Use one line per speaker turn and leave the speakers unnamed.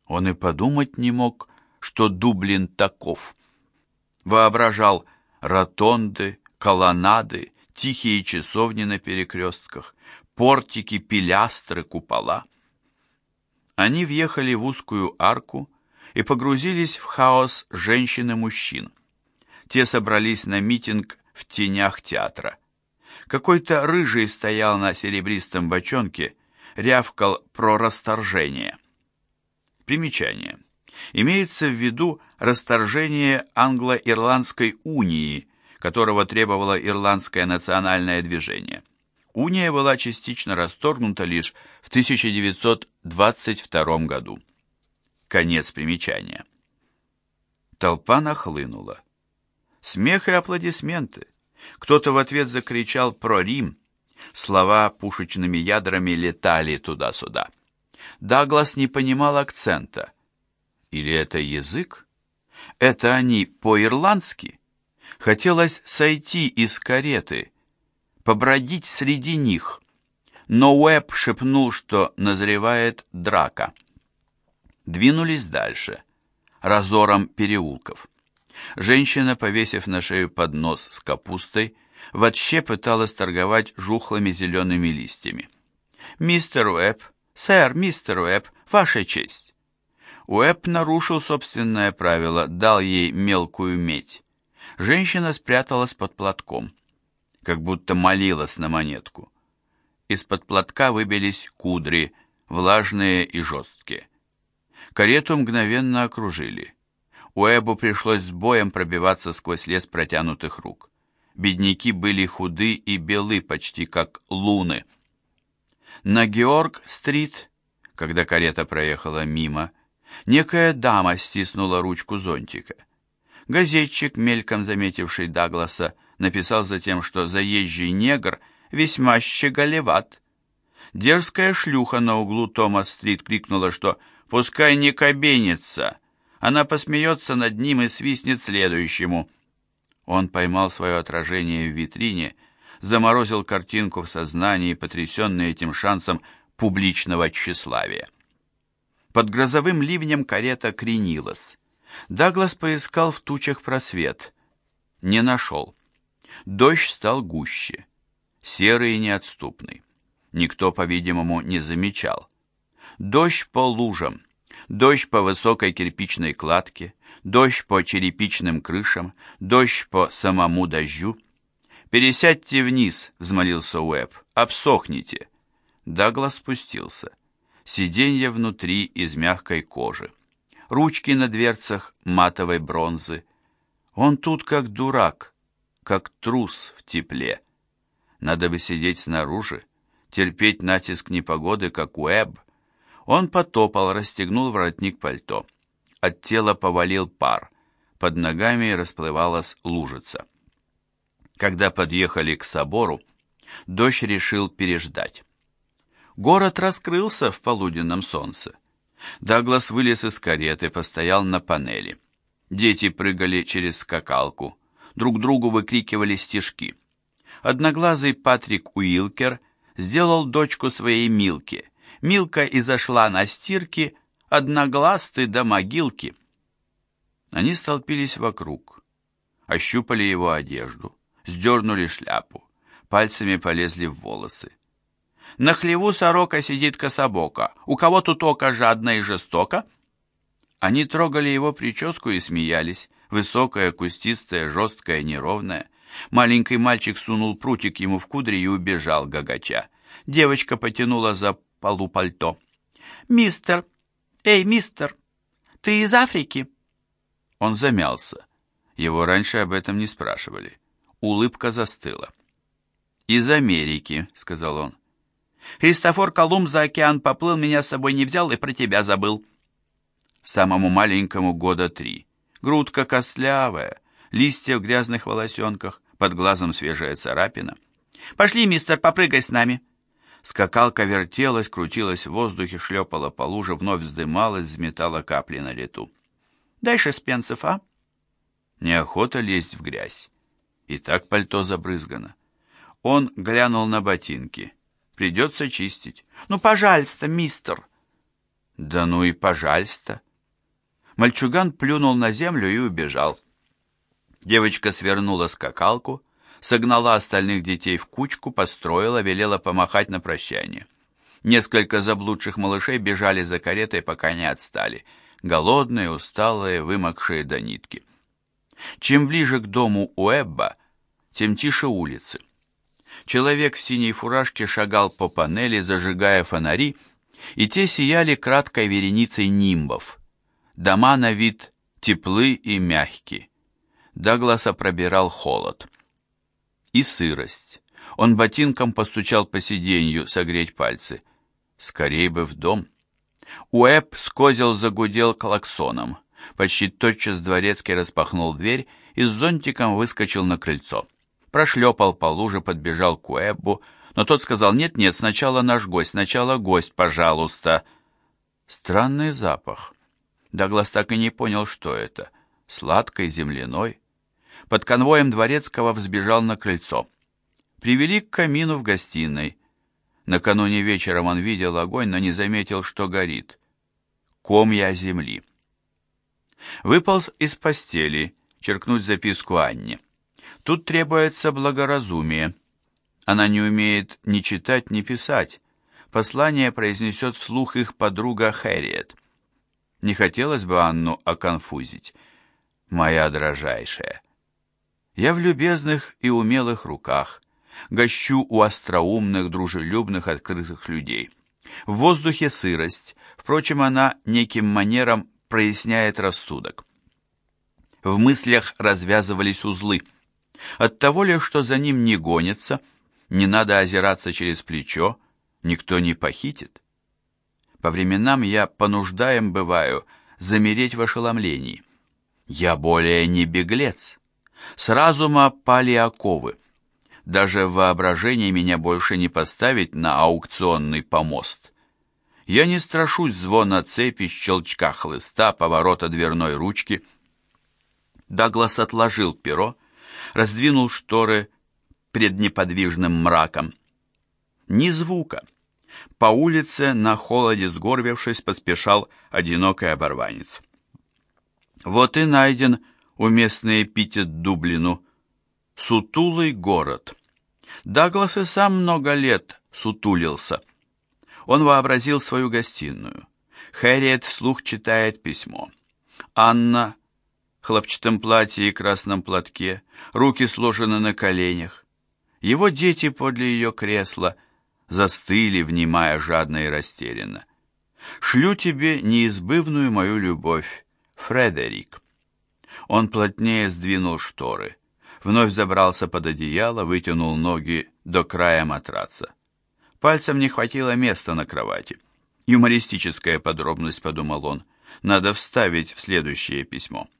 Он и подумать не мог, что Дублин таков. Воображал ротонды, колоннады, тихие часовни на перекрестках, портики, пилястры, купола. Они въехали в узкую арку и погрузились в хаос женщин и мужчин. Те собрались на митинг в тенях театра. Какой-то рыжий стоял на серебристом бочонке, рявкал про расторжение. Примечание. Имеется в виду расторжение англо-ирландской унии, которого требовало ирландское национальное движение. Уния была частично расторгнута лишь в 1922 году. Конец примечания. Толпа нахлынула. Смех и аплодисменты. Кто-то в ответ закричал про Рим. Слова пушечными ядрами летали туда-сюда. Даглас не понимал акцента. Или это язык? Это они по-ирландски? Хотелось сойти из кареты, побродить среди них. Но Уэбб шепнул, что назревает драка. Двинулись дальше, разором переулков. Женщина, повесив на шею поднос с капустой, вотще пыталась торговать жухлыми зелеными листьями. «Мистер Уэбб, сэр, мистер Уэбб, ваша честь!» Уэбб нарушил собственное правило, дал ей мелкую медь. Женщина спряталась под платком, как будто молилась на монетку. Из-под платка выбились кудри, влажные и жесткие. Карету мгновенно окружили. Уэббу пришлось с боем пробиваться сквозь лес протянутых рук. Бедняки были худы и белы, почти как луны. На Георг-стрит, когда карета проехала мимо, некая дама стиснула ручку зонтика. Газетчик, мельком заметивший Дагласа, написал затем, что заезжий негр весьма щеголеват. Дерзкая шлюха на углу Томас-стрит крикнула, что «пускай не кабенится», она посмеется над ним и свистнет следующему. Он поймал свое отражение в витрине, заморозил картинку в сознании, потрясенный этим шансом публичного тщеславия. Под грозовым ливнем карета кренилась. Даглас поискал в тучах просвет. Не нашел. Дождь стал гуще, серый и неотступный. Никто, по-видимому, не замечал. Дождь по лужам, дождь по высокой кирпичной кладке, дождь по черепичным крышам, дождь по самому дождю. «Пересядьте вниз», — взмолился Уэбб, — «обсохните». Даглас спустился. Сиденье внутри из мягкой кожи. Ручки на дверцах матовой бронзы. Он тут как дурак, как трус в тепле. Надо бы сидеть снаружи, терпеть натиск непогоды, как Уэбб. Он потопал, расстегнул воротник пальто. От тела повалил пар. Под ногами расплывалась лужица. Когда подъехали к собору, дождь решил переждать. Город раскрылся в полуденном солнце. Даглас вылез из кареты, постоял на панели. Дети прыгали через скакалку, друг другу выкрикивали стишки. Одноглазый Патрик Уилкер сделал дочку своей Милке. Милка изошла на стирке, одноглаз ты до могилки. Они столпились вокруг, ощупали его одежду, сдернули шляпу, пальцами полезли в волосы. На хлеву сорока сидит кособоко. У кого тут око жадно и жестоко? Они трогали его прическу и смеялись. Высокая, кустистая, жесткая, неровная. Маленький мальчик сунул прутик ему в кудри и убежал, гагача. Девочка потянула за полу пальто. «Мистер! Эй, мистер! Ты из Африки?» Он замялся. Его раньше об этом не спрашивали. Улыбка застыла. «Из Америки», — сказал он. «Христофор Колумб за океан поплыл, меня с собой не взял и про тебя забыл». Самому маленькому года 3. Грудка костлявая, листья в грязных волосенках, под глазом свежая царапина. «Пошли, мистер, попрыгай с нами». Скакалка вертелась, крутилась в воздухе, шлепала по луже, вновь вздымалась, взметала капли на лету. «Дай 6 пенсов, а?» Неохота лезть в грязь. И так пальто забрызгано. Он глянул на ботинки. Придется чистить. «Ну, пожалуйста, мистер!» Да ну и пожалуйста. Мальчуган плюнул на землю и убежал. Девочка свернула скакалку, согнала остальных детей в кучку, построила, велела помахать на прощание. Несколько заблудших малышей бежали за каретой, пока не отстали. Голодные, усталые, вымокшие до нитки. Чем ближе к дому Уэбба, тем тише улицы. Человек в синей фуражке шагал по панели, зажигая фонари, и те сияли краткой вереницей нимбов. Дома на вид теплы и мягкие. Дагласа пробирал холод. И сырость. Он ботинком постучал по сиденью, согреть пальцы. Скорей бы в дом. Уэбб скозил, загудел клаксоном. Почти тотчас дворецкий распахнул дверь и с зонтиком выскочил на крыльцо. Прошлепал по луже, подбежал к Уэббу, но тот сказал: «Нет-нет, сначала наш гость, сначала гость, пожалуйста». Странный запах. Даглас так и не понял, что это. Сладкий, земляной. Под конвоем дворецкого взбежал на крыльцо. Привели к камину в гостиной. Накануне вечером он видел огонь, но не заметил, что горит. Комья земли. Выполз из постели, черкнуть записку Анне. Тут требуется благоразумие. Она не умеет ни читать, ни писать. Послание произнесет вслух их подруга Хэрриет. Не хотелось бы Анну оконфузить. «Моя дрожайшая, я в любезных и умелых руках, гощу у остроумных, дружелюбных, открытых людей. В воздухе сырость, впрочем, она неким манером проясняет рассудок. В мыслях развязывались узлы. Оттого ли, что за ним не гонится, не надо озираться через плечо, никто не похитит. По временам я понуждаем бываю замереть в ошеломлении. Я более не беглец. С разума пали оковы. Даже в воображении меня больше не поставить на аукционный помост. Я не страшусь звона цепи, щелчка хлыста, поворота дверной ручки. Даглас отложил перо, раздвинул шторы пред неподвижным мраком. Ни звука. По улице, на холоде сгорбившись, поспешал одинокий оборванец. Вот и найден уместный эпитет Дублину. Сутулый город. Даглас и сам много лет сутулился. Он вообразил свою гостиную. Хэрриет вслух читает письмо. Анна в хлопчатом платье и красном платке, руки сложены на коленях. Его дети подле ее кресла застыли, внимая жадно и растерянно. «Шлю тебе неизбывную мою любовь, Фредерик». Он плотнее сдвинул шторы, вновь забрался под одеяло, вытянул ноги до края матраца. Пальцем не хватило места на кровати. Юмористическая подробность, подумал он, надо вставить в следующее письмо.